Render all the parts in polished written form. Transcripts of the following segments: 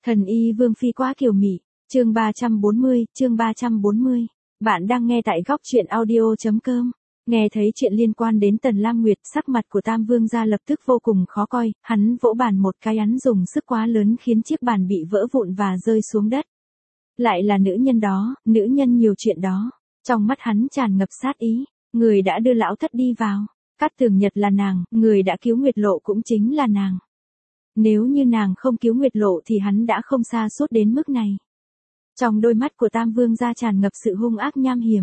Thần y Vương Phi quá kiều mị, chương 340. Bạn đang nghe tại góc truyện audio.com. Nghe thấy chuyện liên quan đến Tần Lam Nguyệt, sắc mặt của Tam Vương gia lập tức vô cùng khó coi, hắn vỗ bàn một cái ấn dùng sức quá lớn khiến chiếc bàn bị vỡ vụn và rơi xuống đất. Lại là nữ nhân đó, nữ nhân nhiều chuyện đó. Trong mắt hắn tràn ngập sát ý, người đã đưa lão thất đi vào. Cát Tường Nhật là nàng, người đã cứu Nguyệt Lộ cũng chính là nàng. Nếu như nàng không cứu Nguyệt Lộ thì hắn đã không sa sút đến mức này. Trong đôi mắt của Tam Vương gia tràn ngập sự hung ác nham hiểm.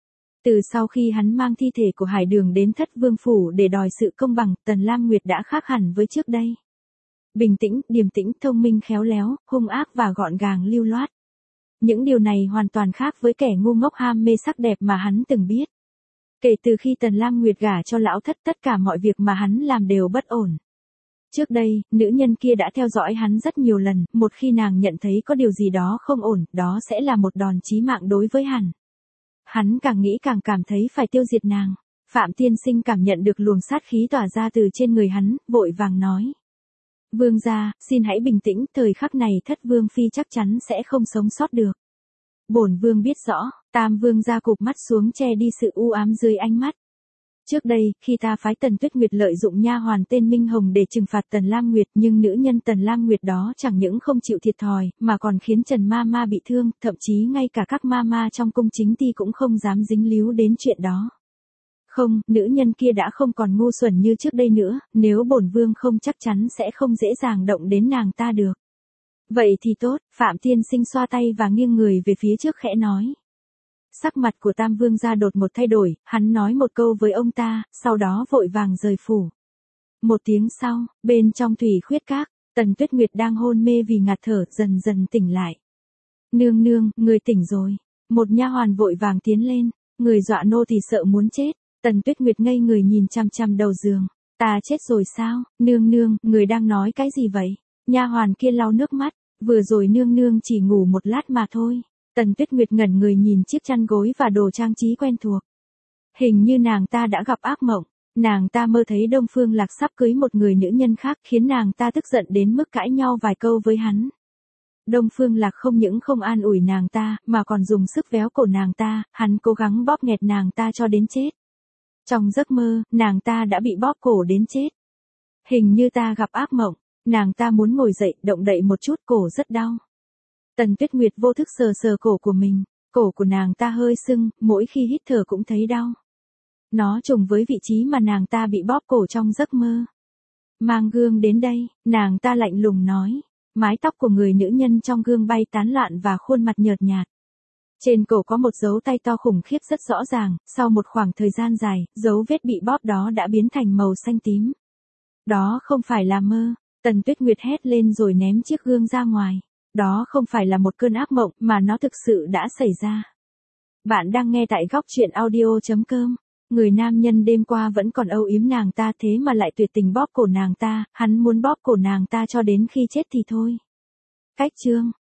Từ sau khi hắn mang thi thể của Hải Đường đến Thất Vương phủ để đòi sự công bằng, Tần Lam Nguyệt đã khác hẳn với trước đây. Bình tĩnh, điềm tĩnh, thông minh khéo léo, hung ác và gọn gàng lưu loát. Những điều này hoàn toàn khác với kẻ ngu ngốc ham mê sắc đẹp mà hắn từng biết. Kể từ khi Tần Lam Nguyệt gả cho lão thất, tất cả mọi việc mà hắn làm đều bất ổn. Trước đây, nữ nhân kia đã theo dõi hắn rất nhiều lần, một khi nàng nhận thấy có điều gì đó không ổn, đó sẽ là một đòn chí mạng đối với hắn. Hắn càng nghĩ càng cảm thấy phải tiêu diệt nàng. Phạm tiên sinh cảm nhận được luồng sát khí tỏa ra từ trên người hắn, vội vàng nói. Vương gia, xin hãy bình tĩnh, thời khắc này Thất Vương Phi chắc chắn sẽ không sống sót được. Bổn vương biết rõ. Tam Vương gia cụp mắt xuống che đi sự u ám dưới ánh mắt. Trước đây, khi ta phái Tần Tuyết Nguyệt lợi dụng nha hoàn tên Minh Hồng để trừng phạt Tần Lam Nguyệt, nhưng nữ nhân Tần Lam Nguyệt đó chẳng những không chịu thiệt thòi, mà còn khiến Trần Ma Ma bị thương, thậm chí ngay cả các ma ma trong cung chính ty cũng không dám dính líu đến chuyện đó. Không, nữ nhân kia đã không còn ngu xuẩn như trước đây nữa, nếu bổn vương không chắc chắn sẽ không dễ dàng động đến nàng ta được. Vậy thì tốt, Phạm tiên sinh xoa tay và nghiêng người về phía trước khẽ nói. Sắc mặt của Tam Vương gia đột một thay đổi, hắn nói một câu với ông ta, sau đó vội vàng rời phủ. Một tiếng sau, bên trong thủy khuyết các, Tần Tuyết Nguyệt đang hôn mê vì ngạt thở, dần dần tỉnh lại. Nương nương, người tỉnh rồi. Một nha hoàn vội vàng tiến lên, người dọa nô thì sợ muốn chết. Tần Tuyết Nguyệt ngây người nhìn chằm chằm đầu giường. Ta chết rồi sao? Nương nương, người đang nói cái gì vậy? Nha hoàn kia lau nước mắt, vừa rồi nương nương chỉ ngủ một lát mà thôi. Tần Tuyết Nguyệt ngẩn người nhìn chiếc chăn gối và đồ trang trí quen thuộc. Hình như nàng ta đã gặp ác mộng. Nàng ta mơ thấy Đông Phương Lạc sắp cưới một người nữ nhân khác, khiến nàng ta tức giận đến mức cãi nhau vài câu với hắn. Đông Phương Lạc không những không an ủi nàng ta, mà còn dùng sức véo cổ nàng ta, hắn cố gắng bóp nghẹt nàng ta cho đến chết. Trong giấc mơ, nàng ta đã bị bóp cổ đến chết. Hình như ta gặp ác mộng. Nàng ta muốn ngồi dậy, động đậy một chút, cổ rất đau. Tần Tuyết Nguyệt vô thức sờ sờ cổ của mình, cổ của nàng ta hơi sưng, mỗi khi hít thở cũng thấy đau. Nó trùng với vị trí mà nàng ta bị bóp cổ trong giấc mơ. Mang gương đến đây, nàng ta lạnh lùng nói. Mái tóc của người nữ nhân trong gương bay tán loạn và khuôn mặt nhợt nhạt. Trên cổ có một dấu tay to khủng khiếp rất rõ ràng, sau một khoảng thời gian dài, dấu vết bị bóp đó đã biến thành màu xanh tím. Đó không phải là mơ. Tần Tuyết Nguyệt hét lên rồi ném chiếc gương ra ngoài. Đó không phải là một cơn ác mộng, mà nó thực sự đã xảy ra. Bạn đang nghe tại góc truyện audio.com. Người nam nhân đêm qua vẫn còn âu yếm nàng ta, thế mà lại tuyệt tình bóp cổ nàng ta, hắn muốn bóp cổ nàng ta cho đến khi chết thì thôi. Cách chương